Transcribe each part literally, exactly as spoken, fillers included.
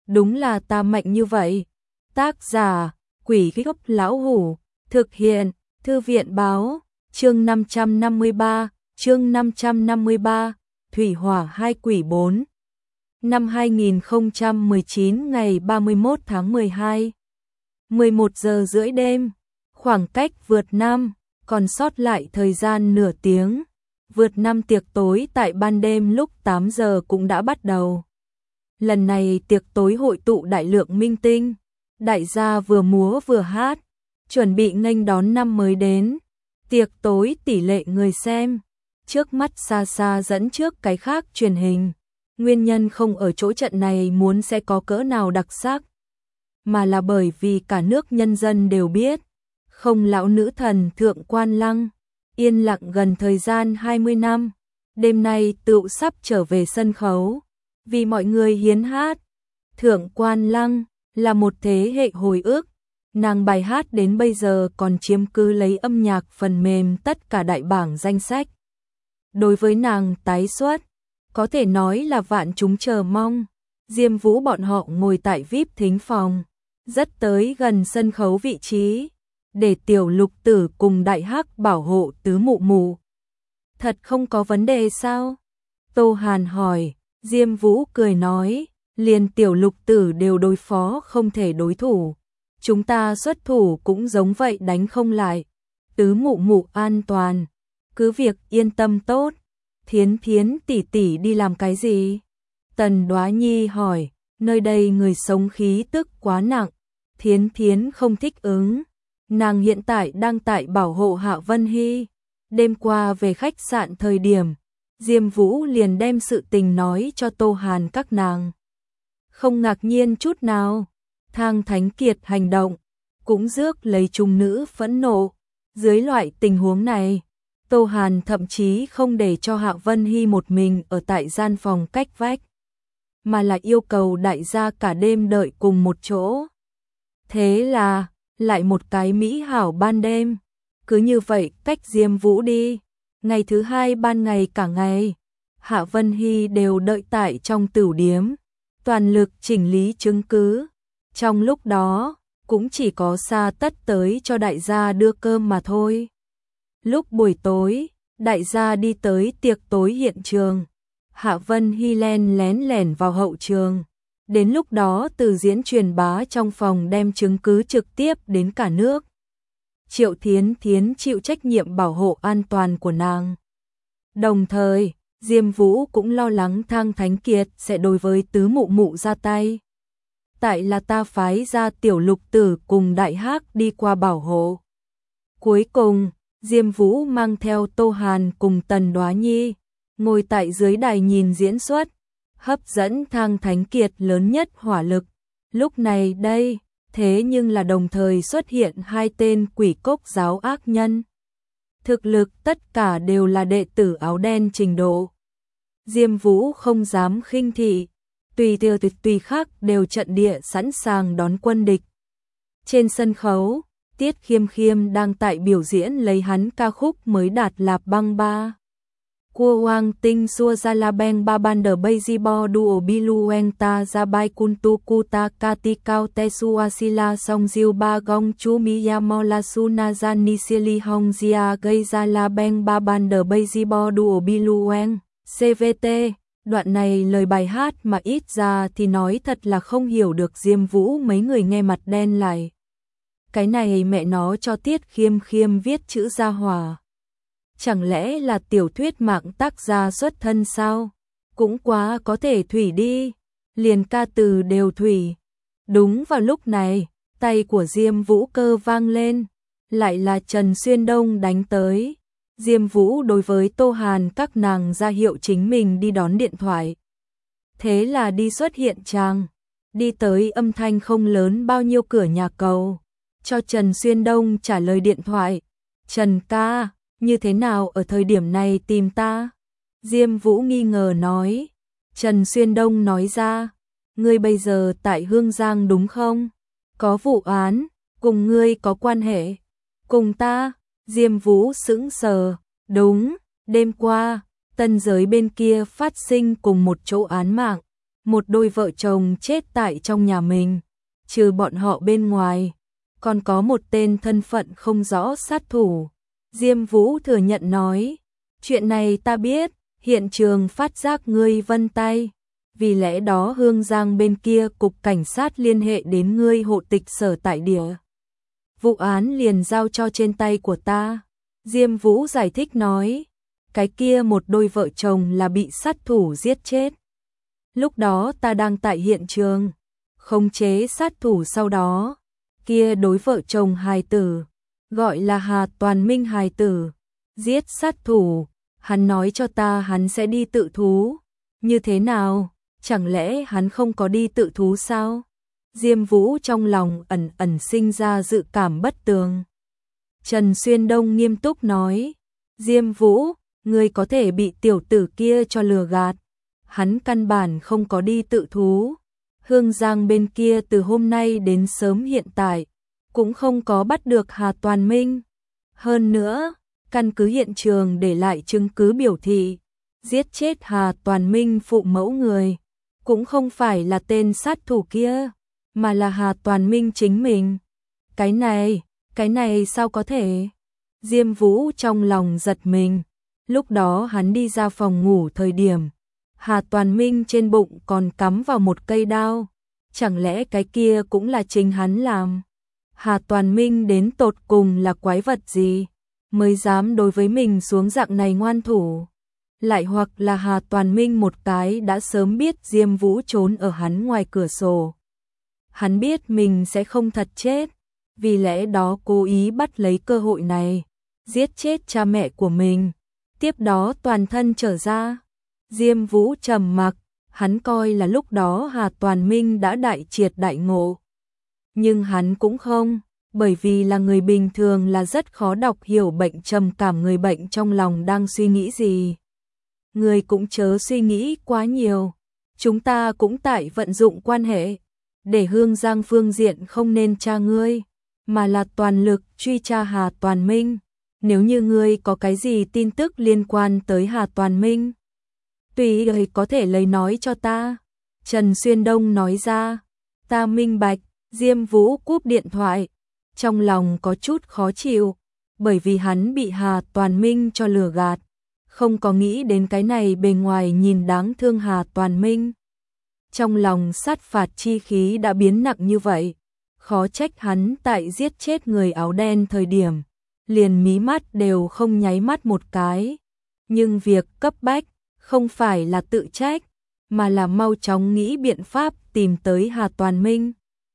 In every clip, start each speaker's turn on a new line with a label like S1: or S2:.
S1: đúng là ta mạnh như vậy. Tác giả, Quỷ Gốc Lão Hủ, thực hiện, Thư viện Báo, chương năm trăm năm mươi ba, chương năm trăm năm mươi ba, Thủy Hỏa Hai Quỷ bốn. Năm hai nghìn không trăm mười chín ngày ba mươi mốt tháng mười hai, mười một giờ rưỡi đêm, khoảng cách vượt năm, còn sót lại thời gian nửa tiếng. Vượt năm tiệc tối tại ban đêm lúc tám giờ cũng đã bắt đầu. Lần này tiệc tối hội tụ đại lượng minh tinh, đại gia vừa múa vừa hát, chuẩn bị nghênh đón năm mới đến. Tiệc tối tỷ lệ người xem, trước mắt xa xa dẫn trước cái khác truyền hình. Nguyên nhân không ở chỗ trận này muốn sẽ có cỡ nào đặc sắc, mà là bởi vì cả nước nhân dân đều biết, không lão nữ thần Thượng Quan Lăng, yên lặng gần thời gian hai mươi năm, đêm nay tựu sắp trở về sân khấu, vì mọi người hiến hát. Thượng Quan Lăng là một thế hệ hồi ức, nàng bài hát đến bây giờ còn chiếm cứ lấy âm nhạc phần mềm tất cả đại bảng danh sách. Đối với nàng tái xuất, có thể nói là vạn chúng chờ mong. Diêm Vũ bọn họ ngồi tại vi ai pi thính phòng, rất tới gần sân khấu vị trí, để Tiểu Lục Tử cùng Đại Hắc bảo hộ tứ mụ mụ. Thật không có vấn đề sao? Tô Hàn hỏi. Diêm Vũ cười nói, liền Tiểu Lục Tử đều đối phó không thể đối thủ, chúng ta xuất thủ cũng giống vậy đánh không lại. Tứ mụ mụ an toàn, cứ việc yên tâm tốt. Thiến Thiến tỷ tỷ đi làm cái gì? Tần Đoá Nhi hỏi. Nơi đây người sống khí tức quá nặng, Thiến Thiến không thích ứng. Nàng hiện tại đang tại bảo hộ Hạ Vân Hy. Đêm qua về khách sạn thời điểm, Diêm Vũ liền đem sự tình nói cho Tô Hàn các nàng. Không ngạc nhiên chút nào, Thang Thánh Kiệt hành động, cũng rước lấy trung nữ phẫn nộ. Dưới loại tình huống này, Tô Hàn thậm chí không để cho Hạ Vân Hy một mình ở tại gian phòng cách vách, mà là yêu cầu đại gia cả đêm đợi cùng một chỗ. Thế là, lại một cái mỹ hảo ban đêm, cứ như vậy cách Diêm Vũ đi. Ngày thứ hai ban ngày cả ngày, Hạ Vân Hy đều đợi tại trong tửu điếm, toàn lực chỉnh lý chứng cứ. Trong lúc đó, cũng chỉ có Sa Tất tới cho đại gia đưa cơm mà thôi. Lúc buổi tối, đại gia đi tới tiệc tối hiện trường, Hạ Vân Hy len lén lẻn vào hậu trường. Đến lúc đó từ diễn truyền bá trong phòng đem chứng cứ trực tiếp đến cả nước. Triệu Thiến Thiến chịu trách nhiệm bảo hộ an toàn của nàng. Đồng thời, Diêm Vũ cũng lo lắng Thang Thánh Kiệt sẽ đối với tứ mụ mụ ra tay. Tại là ta phái ra Tiểu Lục Tử cùng Đại Hắc đi qua bảo hộ. Cuối cùng, Diêm Vũ mang theo Tô Hàn cùng Tần Đoá Nhi, ngồi tại dưới đài nhìn diễn xuất, hấp dẫn Thang Thánh Kiệt lớn nhất hỏa lực. Lúc này đây, thế nhưng là đồng thời xuất hiện hai tên quỷ cốc giáo ác nhân. Thực lực tất cả đều là đệ tử áo đen trình độ. Diêm Vũ không dám khinh thị, tùy tiêu tùy tùy khác đều trận địa sẵn sàng đón quân địch. Trên sân khấu, Tiết Khiêm Khiêm đang tại biểu diễn lấy hắn ca khúc mới đạt Lạp Băng Ba. Cua Wang Tinh Xua Ra La Beng Ba Ban Đờ Bây Di Bo Duo Bilu Weng Ta Ra Bai Kuntu Kuta Kati Cao Te Su Asila Song Diêu Ba Gong Chu Miya Mola Suna Gian Nisili Hong Zia Gây Ra La Beng Ba Ban Đờ Bây Di Bo Duo Bilu Weng. xê vê tê, đoạn này lời bài hát mà ít ra thì nói thật là không hiểu được. Diêm Vũ mấy người nghe mặt đen lại. Cái này mẹ nó cho Tiết Khiêm Khiêm viết chữ ra hỏa. Chẳng lẽ là tiểu thuyết mạng tác gia xuất thân sao? Cũng quá có thể thủy đi, liền ca từ đều thủy. Đúng vào lúc này, tay của Diêm Vũ cơ vang lên, lại là Trần Xuyên Đông đánh tới. Diêm Vũ đối với Tô Hàn các nàng ra hiệu chính mình đi đón điện thoại. Thế là đi xuất hiện tràng, đi tới âm thanh không lớn bao nhiêu cửa nhà cầu, cho Trần Xuyên Đông trả lời điện thoại. Trần ca, như thế nào ở thời điểm này tìm ta? Diêm Vũ nghi ngờ nói. Trần Xuyên Đông nói ra, ngươi bây giờ tại Hương Giang đúng không? Có vụ án, cùng ngươi có quan hệ? Cùng ta? Diêm Vũ sững sờ. Đúng, đêm qua, Tân Giới bên kia phát sinh cùng một chỗ án mạng. một đôi vợ chồng chết tại trong nhà mình, trừ bọn họ bên ngoài, còn có một tên thân phận không rõ sát thủ. Diêm Vũ thừa nhận nói, chuyện này ta biết, hiện trường phát giác ngươi vân tay, vì lẽ đó Hương Giang bên kia cục cảnh sát liên hệ đến ngươi hộ tịch sở tại địa. Vụ án liền giao cho trên tay của ta. Diêm Vũ giải thích nói, cái kia một đôi vợ chồng là bị sát thủ giết chết. Lúc đó ta đang tại hiện trường, khống chế sát thủ, sau đó, kia đối vợ chồng hài tử, gọi là Hà Toàn Minh hài tử, giết sát thủ, hắn nói cho ta hắn sẽ đi tự thú. Như thế nào, chẳng lẽ hắn không có đi tự thú sao? Diêm Vũ trong lòng ẩn ẩn sinh ra dự cảm bất tường. Trần Xuyên Đông nghiêm túc nói, Diêm Vũ, ngươi có thể bị tiểu tử kia cho lừa gạt, hắn căn bản không có đi tự thú. Hương Giang bên kia từ hôm nay đến sớm hiện tại, cũng không có bắt được Hà Toàn Minh. Hơn nữa, căn cứ hiện trường để lại chứng cứ biểu thị, giết chết Hà Toàn Minh phụ mẫu người, cũng không phải là tên sát thủ kia, mà là Hà Toàn Minh chính mình. Cái này, cái này sao có thể? Diêm Vũ trong lòng giật mình, lúc đó hắn đi ra phòng ngủ thời điểm, Hà Toàn Minh trên bụng còn cắm vào một cây đao, chẳng lẽ cái kia cũng là chính hắn làm? Hà Toàn Minh đến tột cùng là quái vật gì, mới dám đối với mình xuống dạng này ngoan thủ? Lại hoặc là Hà Toàn Minh một cái đã sớm biết Diêm Vũ trốn ở hắn ngoài cửa sổ. Hắn biết mình sẽ không thật chết, vì lẽ đó cố ý bắt lấy cơ hội này, giết chết cha mẹ của mình, tiếp đó toàn thân trở ra. Diêm Vũ trầm mặc, hắn coi là lúc đó Hà Toàn Minh đã đại triệt đại ngộ. Nhưng hắn cũng không, bởi vì là người bình thường là rất khó đọc hiểu bệnh trầm cảm người bệnh trong lòng đang suy nghĩ gì. Người cũng chớ suy nghĩ quá nhiều, chúng ta cũng tại vận dụng quan hệ, để Hương Giang phương diện không nên tra ngươi, mà là toàn lực truy tra Hà Toàn Minh. Nếu như ngươi có cái gì tin tức liên quan tới Hà Toàn Minh, tùy ý có thể lấy nói cho ta. Trần Xuyên Đông nói ra, ta minh bạch. Diêm Vũ cúp điện thoại, trong lòng có chút khó chịu, bởi vì hắn bị Hà Toàn Minh cho lừa gạt, không có nghĩ đến cái này bề ngoài nhìn đáng thương Hà Toàn Minh. Trong lòng sát phạt chi khí đã biến nặng như vậy, khó trách hắn tại giết chết người áo đen thời điểm, liền mí mắt đều không nháy mắt một cái. Nhưng việc cấp bách không phải là tự trách, mà là mau chóng nghĩ biện pháp tìm tới Hà Toàn Minh.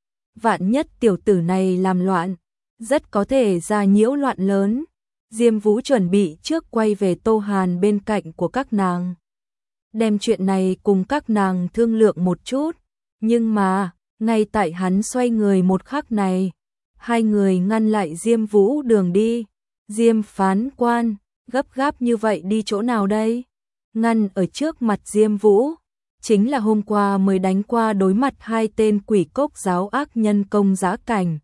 S1: Vạn nhất tiểu tử này làm loạn, rất có thể ra nhiễu loạn lớn. Diêm Vũ chuẩn bị trước quay về Tô Hàn bên cạnh của các nàng, đem chuyện này cùng các nàng thương lượng một chút. Nhưng mà, ngay tại hắn xoay người một khắc này, hai người ngăn lại Diêm Vũ đường đi. Diêm phán quan, gấp gáp như vậy đi chỗ nào đây? Ngăn ở trước mặt Diêm Vũ, chính là hôm qua mới đánh qua đối mặt hai tên quỷ cốc giáo ác nhân Công Giá Cảnh.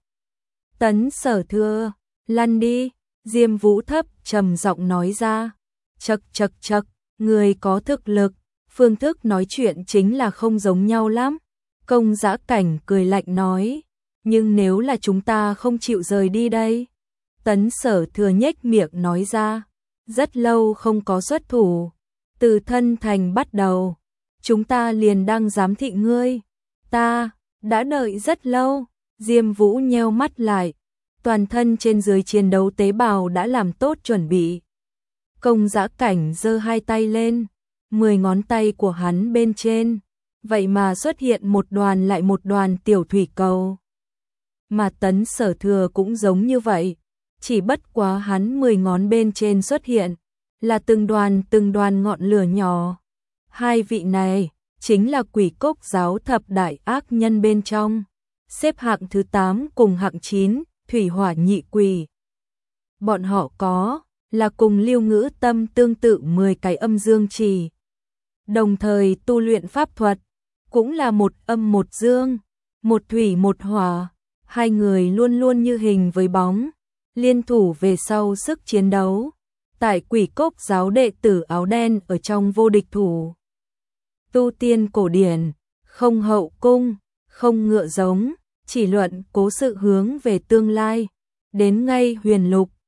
S1: Tấn Sở thưa, lăn đi. Diêm Vũ thấp trầm giọng nói ra. Chậc chậc chậc, người có thực lực, phương thức nói chuyện chính là không giống nhau lắm. Công Giá Cảnh cười lạnh nói, nhưng nếu là chúng ta không chịu rời đi đây? Tấn Sở thừa nhếch miệng nói ra, rất lâu không có xuất thủ, từ Thân Thành bắt đầu, chúng ta liền đang giám thị ngươi. Ta đã đợi rất lâu. Diêm Vũ nheo mắt lại, toàn thân trên dưới chiến đấu tế bào đã làm tốt chuẩn bị. Công Giá Cảnh giơ hai tay lên, mười ngón tay của hắn bên trên, vậy mà xuất hiện một đoàn lại một đoàn tiểu thủy cầu. Mà Tấn Sở thừa cũng giống như vậy, chỉ bất quá hắn mười ngón bên trên xuất hiện là từng đoàn từng đoàn ngọn lửa nhỏ. Hai vị này chính là quỷ cốc giáo thập đại ác nhân bên trong, xếp hạng thứ tám cùng hạng chín, thủy hỏa nhị quỷ. Bọn họ có là cùng Lưu Ngữ Tâm tương tự mười cái âm dương trì, đồng thời tu luyện pháp thuật, cũng là một âm một dương, một thủy một hỏa. Hai người luôn luôn như hình với bóng, liên thủ về sau sức chiến đấu, tại quỷ cốc giáo đệ tử áo đen ở trong vô địch thủ. Tu tiên cổ điển, không hậu cung, không ngựa giống, chỉ luận cố sự hướng về tương lai. Đến ngay huyền lục,